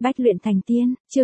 Bách luyện thành tiên, chương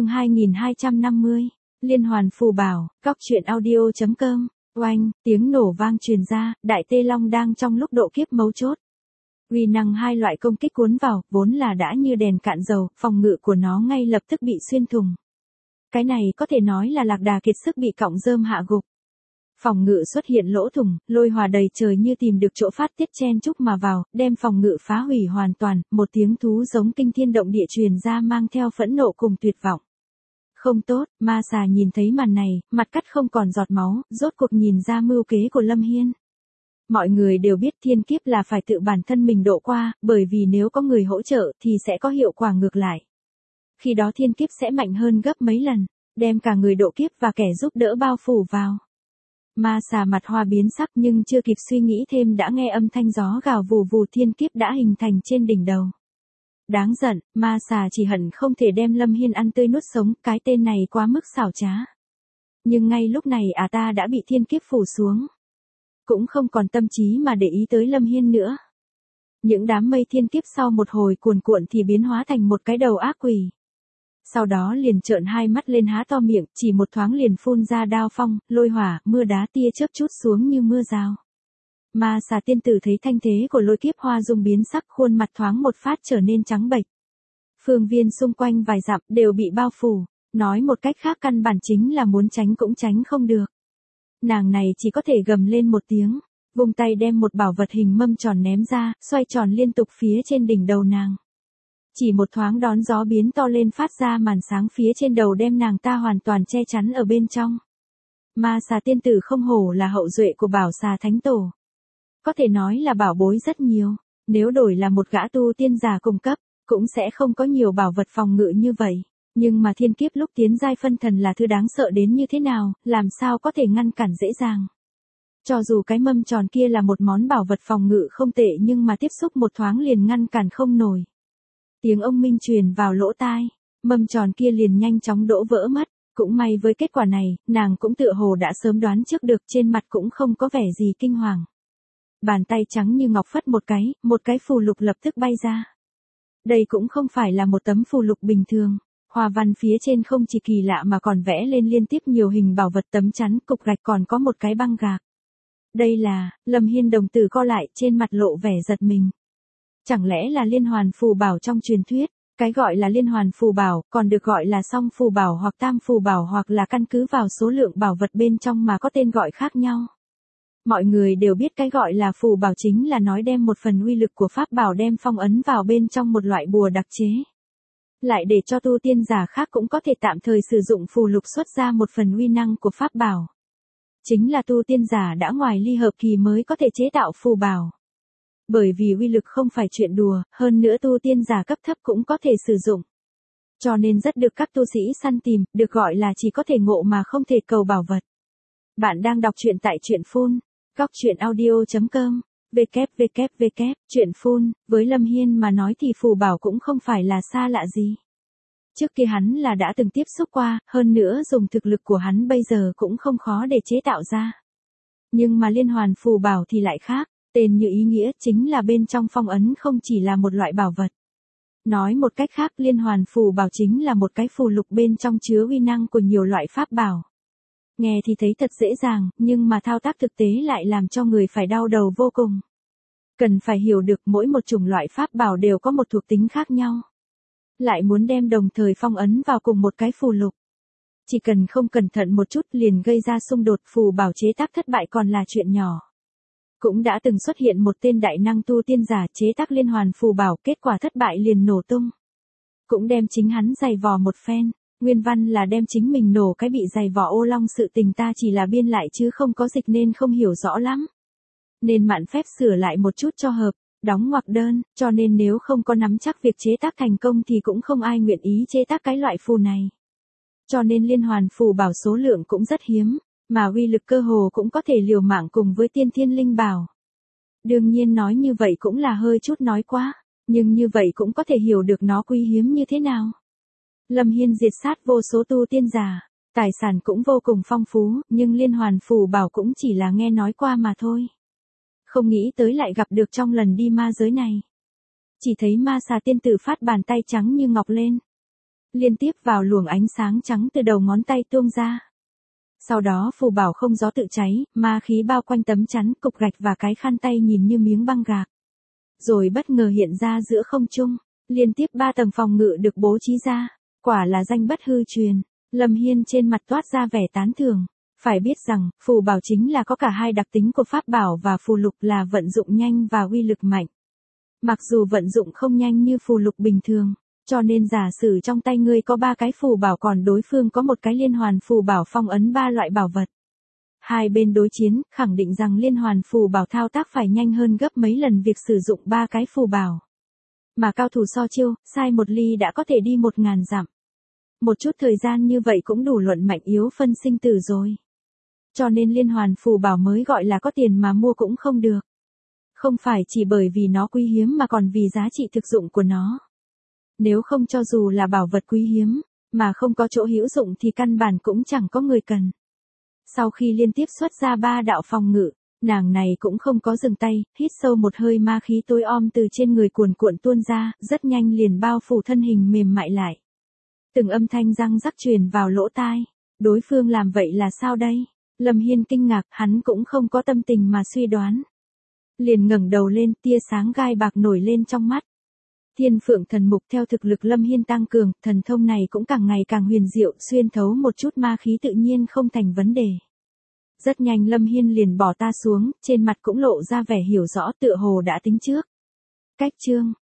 2250. Liên hoàn phù bảo, góc truyện audio.com. Oanh, tiếng nổ vang truyền ra, Đại Tê Long đang trong lúc độ kiếp mấu chốt. Uy năng hai loại công kích cuốn vào, vốn là đã như đèn cạn dầu, phòng ngự của nó ngay lập tức bị xuyên thủng. Cái này có thể nói là Lạc Đà kiệt sức bị cọng rơm hạ gục. Phòng ngự xuất hiện lỗ thủng, lôi hòa đầy trời như tìm được chỗ phát tiết chen chúc mà vào, đem phòng ngự phá hủy hoàn toàn, một tiếng thú giống kinh thiên động địa truyền ra mang theo phẫn nộ cùng tuyệt vọng. Không tốt, ma xà nhìn thấy màn này, mặt cắt không còn giọt máu, rốt cuộc nhìn ra mưu kế của Lâm Hiên. Mọi người đều biết thiên kiếp là phải tự bản thân mình độ qua, bởi vì nếu có người hỗ trợ thì sẽ có hiệu quả ngược lại. Khi đó thiên kiếp sẽ mạnh hơn gấp mấy lần, đem cả người độ kiếp và kẻ giúp đỡ bao phủ vào. Ma xà mặt hoa biến sắc nhưng chưa kịp suy nghĩ thêm đã nghe âm thanh gió gào vù vù, thiên kiếp đã hình thành trên đỉnh đầu. Đáng giận, ma xà chỉ hận không thể đem Lâm Hiên ăn tươi nuốt sống, cái tên này quá mức xảo trá. Nhưng ngay lúc này ta đã bị thiên kiếp phủ xuống. Cũng không còn tâm trí mà để ý tới Lâm Hiên nữa. Những đám mây thiên kiếp sau một hồi cuồn cuộn thì biến hóa thành một cái đầu ác quỷ. Sau đó liền trợn hai mắt lên há to miệng, chỉ một thoáng liền phun ra đao phong, lôi hỏa, mưa đá tia chớp trút xuống như mưa rào. Ma xà tiên tử thấy thanh thế của lôi kiếp hoa dung biến sắc, khuôn mặt thoáng một phát trở nên trắng bệch. Phương viên xung quanh vài dặm đều bị bao phủ, nói một cách khác căn bản chính là muốn tránh cũng tránh không được. Nàng này chỉ có thể gầm lên một tiếng, vung tay đem một bảo vật hình mâm tròn ném ra, xoay tròn liên tục phía trên đỉnh đầu nàng. Chỉ một thoáng đón gió biến to lên phát ra màn sáng phía trên đầu đem nàng ta hoàn toàn che chắn ở bên trong. Ma xà tiên tử không hổ là hậu duệ của bảo xà thánh tổ. Có thể nói là bảo bối rất nhiều, nếu đổi là một gã tu tiên giả cùng cấp, cũng sẽ không có nhiều bảo vật phòng ngự như vậy. Nhưng mà thiên kiếp lúc tiến giai phân thần là thứ đáng sợ đến như thế nào, làm sao có thể ngăn cản dễ dàng. Cho dù cái mâm tròn kia là một món bảo vật phòng ngự không tệ nhưng mà tiếp xúc một thoáng liền ngăn cản không nổi. Tiếng ông minh truyền vào lỗ tai, mâm tròn kia liền nhanh chóng đổ vỡ mất, cũng may với kết quả này, nàng cũng tựa hồ đã sớm đoán trước được, trên mặt cũng không có vẻ gì kinh hoàng. Bàn tay trắng như ngọc phất một cái phù lục lập tức bay ra. Đây cũng không phải là một tấm phù lục bình thường, hoa văn phía trên không chỉ kỳ lạ mà còn vẽ lên liên tiếp nhiều hình bảo vật, tấm chắn, cục gạch, còn có một cái băng gạc. Đây là, Lâm Hiên đồng tử co lại, trên mặt lộ vẻ giật mình. Chẳng lẽ là liên hoàn phù bảo trong truyền thuyết? Cái gọi là liên hoàn phù bảo, còn được gọi là song phù bảo hoặc tam phù bảo, hoặc là căn cứ vào số lượng bảo vật bên trong mà có tên gọi khác nhau. Mọi người đều biết cái gọi là phù bảo chính là nói đem một phần uy lực của pháp bảo đem phong ấn vào bên trong một loại bùa đặc chế. Lại để cho tu tiên giả khác cũng có thể tạm thời sử dụng phù lục xuất ra một phần uy năng của pháp bảo. Chính là tu tiên giả đã ngoài ly hợp kỳ mới có thể chế tạo phù bảo. Bởi vì uy lực không phải chuyện đùa, hơn nữa tu tiên giả cấp thấp cũng có thể sử dụng. Cho nên rất được các tu sĩ săn tìm, được gọi là chỉ có thể ngộ mà không thể cầu bảo vật. Bạn đang đọc truyện tại truyện phun, góc truyện audio.com, www. Truyện phun, với Lâm Hiên mà nói thì phù bảo cũng không phải là xa lạ gì. Trước kia hắn là đã từng tiếp xúc qua, hơn nữa dùng thực lực của hắn bây giờ cũng không khó để chế tạo ra. Nhưng mà liên hoàn phù bảo thì lại khác. Tên như ý nghĩa chính là bên trong phong ấn không chỉ là một loại bảo vật. Nói một cách khác, liên hoàn phù bảo chính là một cái phù lục bên trong chứa uy năng của nhiều loại pháp bảo. Nghe thì thấy thật dễ dàng, nhưng mà thao tác thực tế lại làm cho người phải đau đầu vô cùng. Cần phải hiểu được mỗi một chủng loại pháp bảo đều có một thuộc tính khác nhau. Lại muốn đem đồng thời phong ấn vào cùng một cái phù lục. Chỉ cần không cẩn thận một chút liền gây ra xung đột, phù bảo chế tác thất bại còn là chuyện nhỏ. Cũng đã từng xuất hiện một tên đại năng tu tiên giả chế tác liên hoàn phù bảo, kết quả thất bại liền nổ tung. Cũng đem chính hắn giày vò một phen, nguyên văn là đem chính mình nổ cái bị giày vò ô long, sự tình ta chỉ là biên lại chứ không có dịch nên không hiểu rõ lắm. Nên mạn phép sửa lại một chút cho hợp, đóng ngoặc đơn, cho nên nếu không có nắm chắc việc chế tác thành công thì cũng không ai nguyện ý chế tác cái loại phù này. Cho nên liên hoàn phù bảo số lượng cũng rất hiếm. Mà uy lực cơ hồ cũng có thể liều mạng cùng với tiên thiên linh bảo. Đương nhiên nói như vậy cũng là hơi chút nói quá, nhưng như vậy cũng có thể hiểu được nó quý hiếm như thế nào. Lâm Hiên diệt sát vô số tu tiên giả, tài sản cũng vô cùng phong phú, nhưng liên hoàn phù bảo cũng chỉ là nghe nói qua mà thôi. Không nghĩ tới lại gặp được trong lần đi ma giới này. Chỉ thấy ma xà tiên tử phát bàn tay trắng như ngọc lên. liên tiếp vào luồng ánh sáng trắng từ đầu ngón tay tuôn ra. Sau đó phù bảo không gió tự cháy, ma khí bao quanh tấm chắn, cục gạch và cái khăn tay nhìn như miếng băng gạc. Rồi bất ngờ hiện ra giữa không trung, liên tiếp 3 tầng phòng ngự được bố trí ra, quả là danh bất hư truyền. Lâm Hiên trên mặt toát ra vẻ tán thưởng. Phải biết rằng, phù bảo chính là có cả hai đặc tính của pháp bảo và phù lục là vận dụng nhanh và uy lực mạnh. Mặc dù vận dụng không nhanh như phù lục bình thường, cho nên giả sử trong tay ngươi có 3 cái phù bảo còn đối phương có một cái liên hoàn phù bảo phong ấn 3 loại bảo vật. Hai bên đối chiến, khẳng định rằng liên hoàn phù bảo thao tác phải nhanh hơn gấp mấy lần việc sử dụng 3 cái phù bảo. Mà cao thủ so chiêu, sai một ly đã có thể đi 1000 dặm. Một chút thời gian như vậy cũng đủ luận mạnh yếu phân sinh tử rồi. Cho nên liên hoàn phù bảo mới gọi là có tiền mà mua cũng không được. Không phải chỉ bởi vì nó quý hiếm mà còn vì giá trị thực dụng của nó. Nếu không cho dù là bảo vật quý hiếm, mà không có chỗ hữu dụng thì căn bản cũng chẳng có người cần. Sau khi liên tiếp xuất ra 3 đạo phòng ngự, nàng này cũng không có dừng tay, hít sâu một hơi ma khí tối om từ trên người cuồn cuộn tuôn ra, rất nhanh liền bao phủ thân hình mềm mại lại. Từng âm thanh răng rắc truyền vào lỗ tai. Đối phương làm vậy là sao đây? Lâm Hiên kinh ngạc, hắn cũng không có tâm tình mà suy đoán. Liền ngẩng đầu lên, tia sáng gai bạc nổi lên trong mắt. Thiên Phượng Thần Mục theo thực lực Lâm Hiên tăng cường, thần thông này cũng càng ngày càng huyền diệu, xuyên thấu một chút ma khí tự nhiên không thành vấn đề. Rất nhanh Lâm Hiên liền bỏ ta xuống, trên mặt cũng lộ ra vẻ hiểu rõ tựa hồ đã tính trước. Cách chương